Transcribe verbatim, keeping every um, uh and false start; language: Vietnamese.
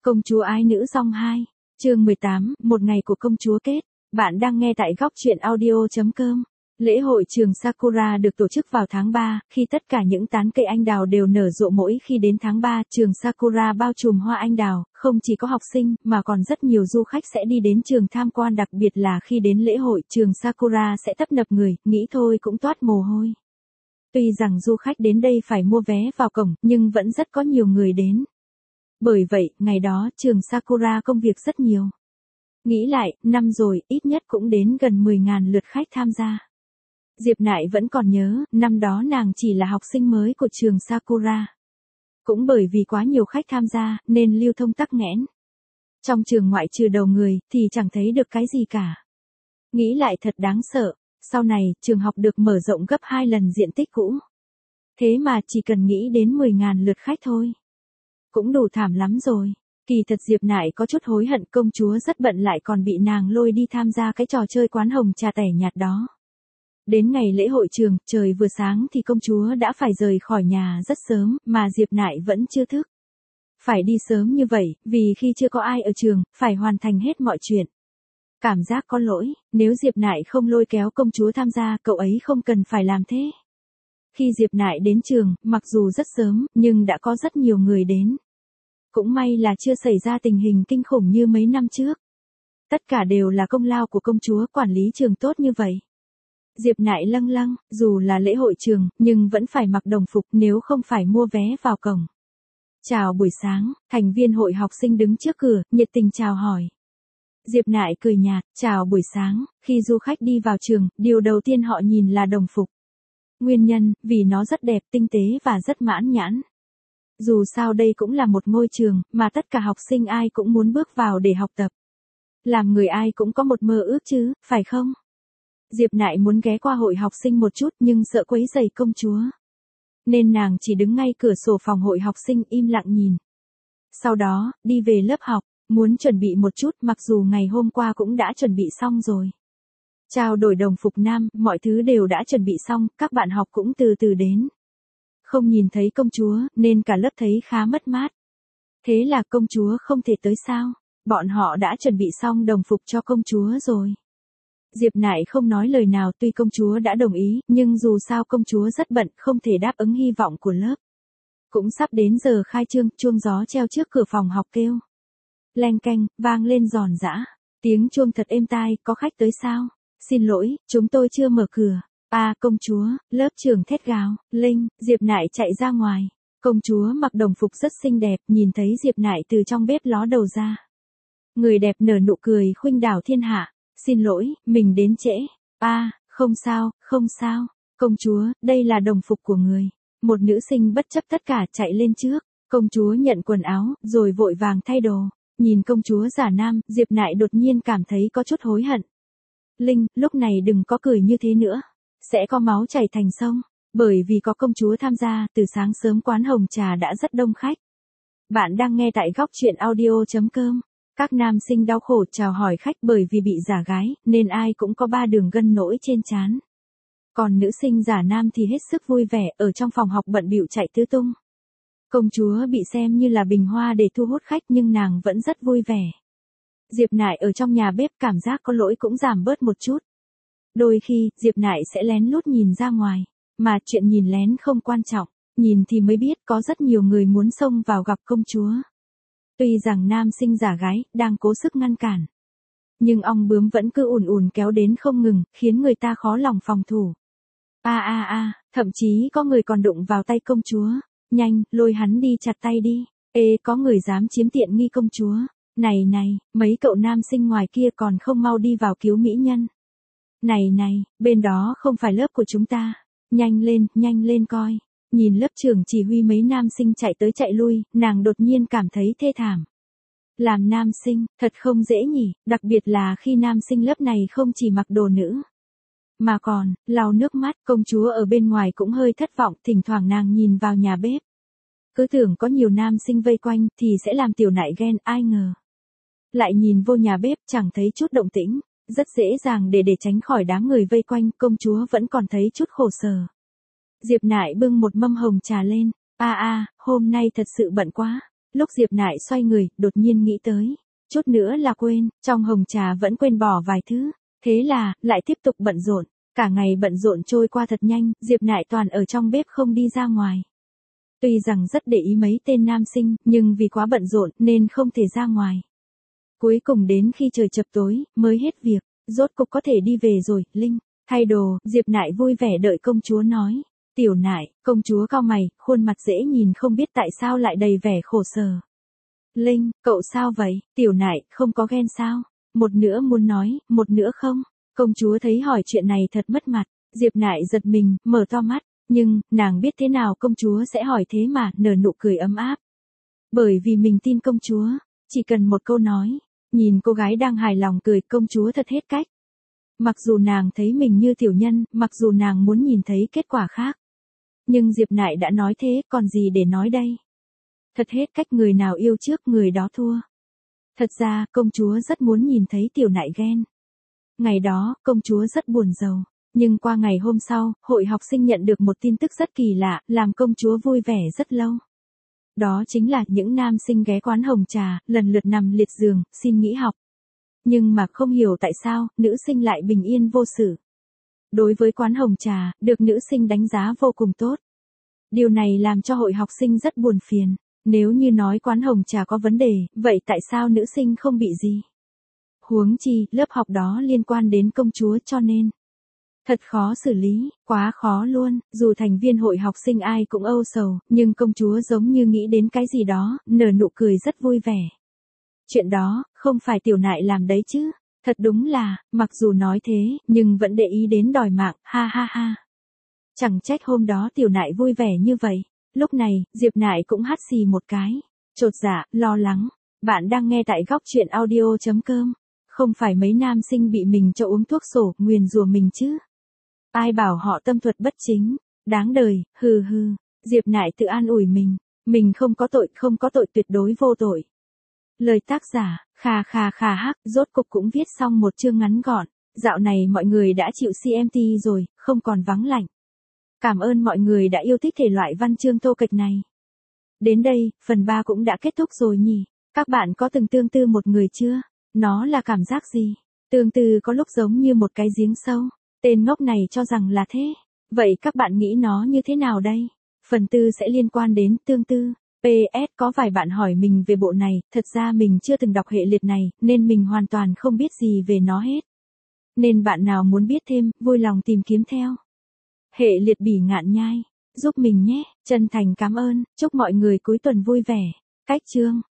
Công chúa ái nữ song hai, chương mười tám, một ngày của công chúa kết. Bạn đang nghe tại góc truyện audio chấm com. Lễ hội trường Sakura được tổ chức vào tháng ba, khi tất cả những tán cây anh đào đều nở rộ mỗi khi đến tháng ba, trường Sakura bao trùm hoa anh đào, không chỉ có học sinh, mà còn rất nhiều du khách sẽ đi đến trường tham quan, đặc biệt là khi đến lễ hội trường Sakura sẽ tấp nập người, nghĩ thôi cũng toát mồ hôi. Tuy rằng du khách đến đây phải mua vé vào cổng, nhưng vẫn rất có nhiều người đến. Bởi vậy, ngày đó, trường Sakura công việc rất nhiều. Nghĩ lại, năm rồi, ít nhất cũng đến gần mười nghìn lượt khách tham gia. Diệp Nại vẫn còn nhớ, năm đó nàng chỉ là học sinh mới của trường Sakura. Cũng bởi vì quá nhiều khách tham gia, nên lưu thông tắc nghẽn. Trong trường ngoại trừ đầu người, thì chẳng thấy được cái gì cả. Nghĩ lại thật đáng sợ, sau này, trường học được mở rộng gấp hai lần diện tích cũ. Thế mà chỉ cần nghĩ đến mười nghìn lượt khách thôi. Cũng đủ thảm lắm rồi. Kỳ thật Diệp Nại có chút hối hận, công chúa rất bận lại còn bị nàng lôi đi tham gia cái trò chơi quán hồng trà tẻ nhạt đó. Đến ngày lễ hội trường, trời vừa sáng thì công chúa đã phải rời khỏi nhà rất sớm, mà Diệp Nại vẫn chưa thức. Phải đi sớm như vậy, vì khi chưa có ai ở trường, phải hoàn thành hết mọi chuyện. Cảm giác có lỗi, nếu Diệp Nại không lôi kéo công chúa tham gia, cậu ấy không cần phải làm thế. Khi Diệp Nại đến trường, mặc dù rất sớm, nhưng đã có rất nhiều người đến. Cũng may là chưa xảy ra tình hình kinh khủng như mấy năm trước. Tất cả đều là công lao của công chúa quản lý trường tốt như vậy. Diệp Nại lâng lâng, dù là lễ hội trường, nhưng vẫn phải mặc đồng phục nếu không phải mua vé vào cổng. Chào buổi sáng, thành viên hội học sinh đứng trước cửa, nhiệt tình chào hỏi. Diệp Nại cười nhạt, chào buổi sáng, khi du khách đi vào trường, điều đầu tiên họ nhìn là đồng phục. Nguyên nhân, vì nó rất đẹp, tinh tế và rất mãn nhãn. Dù sao đây cũng là một ngôi trường, mà tất cả học sinh ai cũng muốn bước vào để học tập. Làm người ai cũng có một mơ ước chứ, phải không? Diệp Nại muốn ghé qua hội học sinh một chút nhưng sợ quấy rầy công chúa. Nên nàng chỉ đứng ngay cửa sổ phòng hội học sinh im lặng nhìn. Sau đó, đi về lớp học, muốn chuẩn bị một chút mặc dù ngày hôm qua cũng đã chuẩn bị xong rồi. Trao đổi đồng phục nam, mọi thứ đều đã chuẩn bị xong, các bạn học cũng từ từ đến. Không nhìn thấy công chúa, nên cả lớp thấy khá mất mát. Thế là công chúa không thể tới sao? Bọn họ đã chuẩn bị xong đồng phục cho công chúa rồi. Diệp Nại không nói lời nào, tuy công chúa đã đồng ý, nhưng dù sao công chúa rất bận, không thể đáp ứng hy vọng của lớp. Cũng sắp đến giờ khai trương, chuông gió treo trước cửa phòng học kêu. Leng keng, vang lên giòn giã. Tiếng chuông thật êm tai, có khách tới sao? Xin lỗi, chúng tôi chưa mở cửa. À, công chúa, lớp trưởng thét gào. Linh, Diệp Nại chạy ra ngoài. Công chúa mặc đồng phục rất xinh đẹp, nhìn thấy Diệp Nại từ trong bếp ló đầu ra. Người đẹp nở nụ cười khuynh đảo thiên hạ. Xin lỗi, mình đến trễ. À, không sao, không sao. Công chúa, đây là đồng phục của người. Một nữ sinh bất chấp tất cả chạy lên trước. Công chúa nhận quần áo, rồi vội vàng thay đồ. Nhìn công chúa giả nam, Diệp Nại đột nhiên cảm thấy có chút hối hận. Linh, lúc này đừng có cười như thế nữa. Sẽ có máu chảy thành sông. Bởi vì có công chúa tham gia, từ sáng sớm quán hồng trà đã rất đông khách. Bạn đang nghe tại góc truyện audio chấm com. Các nam sinh đau khổ chào hỏi khách bởi vì bị giả gái, nên ai cũng có ba đường gân nổi trên trán. Còn nữ sinh giả nam thì hết sức vui vẻ, ở trong phòng học bận bịu chạy tứ tung. Công chúa bị xem như là bình hoa để thu hút khách nhưng nàng vẫn rất vui vẻ. Diệp Nại ở trong nhà bếp cảm giác có lỗi cũng giảm bớt một chút. Đôi khi, Diệp Nại sẽ lén lút nhìn ra ngoài. Mà chuyện nhìn lén không quan trọng, nhìn thì mới biết có rất nhiều người muốn xông vào gặp công chúa. Tuy rằng nam sinh giả gái, đang cố sức ngăn cản. Nhưng ong bướm vẫn cứ ùn ùn kéo đến không ngừng, khiến người ta khó lòng phòng thủ. A a a, thậm chí có người còn đụng vào tay công chúa. Nhanh, lôi hắn đi chặt tay đi. Ê, có người dám chiếm tiện nghi công chúa. Này này, mấy cậu nam sinh ngoài kia còn không mau đi vào cứu mỹ nhân. Này này, bên đó không phải lớp của chúng ta. Nhanh lên, nhanh lên coi. Nhìn lớp trưởng chỉ huy mấy nam sinh chạy tới chạy lui, nàng đột nhiên cảm thấy thê thảm. Làm nam sinh, thật không dễ nhỉ, đặc biệt là khi nam sinh lớp này không chỉ mặc đồ nữ. Mà còn, lau nước mắt, công chúa ở bên ngoài cũng hơi thất vọng, thỉnh thoảng nàng nhìn vào nhà bếp. Cứ tưởng có nhiều nam sinh vây quanh, thì sẽ làm tiểu Nại ghen, ai ngờ. Lại nhìn vô nhà bếp, chẳng thấy chút động tĩnh, rất dễ dàng để để tránh khỏi đám người vây quanh, công chúa vẫn còn thấy chút khổ sở. Diệp Nại bưng một mâm hồng trà lên, a a, hôm nay thật sự bận quá. Lúc Diệp Nại xoay người, đột nhiên nghĩ tới. Chút nữa là quên, trong hồng trà vẫn quên bỏ vài thứ. Thế là, lại tiếp tục bận rộn. Cả ngày bận rộn trôi qua thật nhanh, Diệp Nại toàn ở trong bếp không đi ra ngoài. Tuy rằng rất để ý mấy tên nam sinh, nhưng vì quá bận rộn nên không thể ra ngoài. Cuối cùng đến khi trời chập tối, mới hết việc, rốt cục có thể đi về rồi, Linh. Thay đồ, Diệp Nại vui vẻ đợi công chúa nói. Tiểu Nại, công chúa cau mày, khuôn mặt dễ nhìn không biết tại sao lại đầy vẻ khổ sở. Linh, cậu sao vậy? Tiểu Nại, không có ghen sao? Một nữa muốn nói, một nữa không? Công chúa thấy hỏi chuyện này thật mất mặt. Diệp Nại giật mình, mở to mắt. Nhưng, nàng biết thế nào công chúa sẽ hỏi thế mà, nở nụ cười ấm áp. Bởi vì mình tin công chúa. Chỉ cần một câu nói. Nhìn cô gái đang hài lòng cười, công chúa thật hết cách. Mặc dù nàng thấy mình như tiểu nhân, mặc dù nàng muốn nhìn thấy kết quả khác. Nhưng Diệp Nại đã nói thế, còn gì để nói đây? Thật hết cách, người nào yêu trước người đó thua. Thật ra, công chúa rất muốn nhìn thấy Tiểu Nại ghen. Ngày đó, công chúa rất buồn rầu. Nhưng qua ngày hôm sau, hội học sinh nhận được một tin tức rất kỳ lạ, làm công chúa vui vẻ rất lâu. Đó chính là những nam sinh ghé quán hồng trà, lần lượt nằm liệt giường, xin nghỉ học. Nhưng mà không hiểu tại sao, nữ sinh lại bình yên vô sự. Đối với quán hồng trà, được nữ sinh đánh giá vô cùng tốt. Điều này làm cho hội học sinh rất buồn phiền. Nếu như nói quán hồng trà có vấn đề, vậy tại sao nữ sinh không bị gì? Huống chi, lớp học đó liên quan đến công chúa cho nên. Thật khó xử lý, quá khó luôn, dù thành viên hội học sinh ai cũng âu sầu, nhưng công chúa giống như nghĩ đến cái gì đó, nở nụ cười rất vui vẻ. Chuyện đó, không phải Tiểu Nại làm đấy chứ. Thật đúng là, mặc dù nói thế, nhưng vẫn để ý đến đòi mạng, ha ha ha. Chẳng trách hôm đó Tiểu Nại vui vẻ như vậy. Lúc này, Diệp Nại cũng hắt xì một cái. Chột dạ, lo lắng. Bạn đang nghe tại góc chuyện audio chấm com. Không phải mấy nam sinh bị mình cho uống thuốc sổ, nguyền rủa mình chứ. Ai bảo họ tâm thuật bất chính. Đáng đời, hừ hừ. Diệp Nại tự an ủi mình. Mình không có tội, không có tội, tuyệt đối vô tội. Lời tác giả, khà khà khà hắc, rốt cục cũng viết xong một chương ngắn gọn. Dạo này mọi người đã chịu xê em tê rồi, không còn vắng lạnh. Cảm ơn mọi người đã yêu thích thể loại văn chương thô kệch này. Đến đây, phần ba cũng đã kết thúc rồi nhỉ. Các bạn có từng tương tư một người chưa? Nó là cảm giác gì? Tương tư có lúc giống như một cái giếng sâu. Tên ngốc này cho rằng là thế. Vậy các bạn nghĩ nó như thế nào đây? Phần tư sẽ liên quan đến tương tư. pê ét có vài bạn hỏi mình về bộ này, thật ra mình chưa từng đọc hệ liệt này, nên mình hoàn toàn không biết gì về nó hết. Nên bạn nào muốn biết thêm, vui lòng tìm kiếm theo. Hệ liệt Bỉ Ngạn Nhai, giúp mình nhé, chân thành cảm ơn, chúc mọi người cuối tuần vui vẻ. Cách chương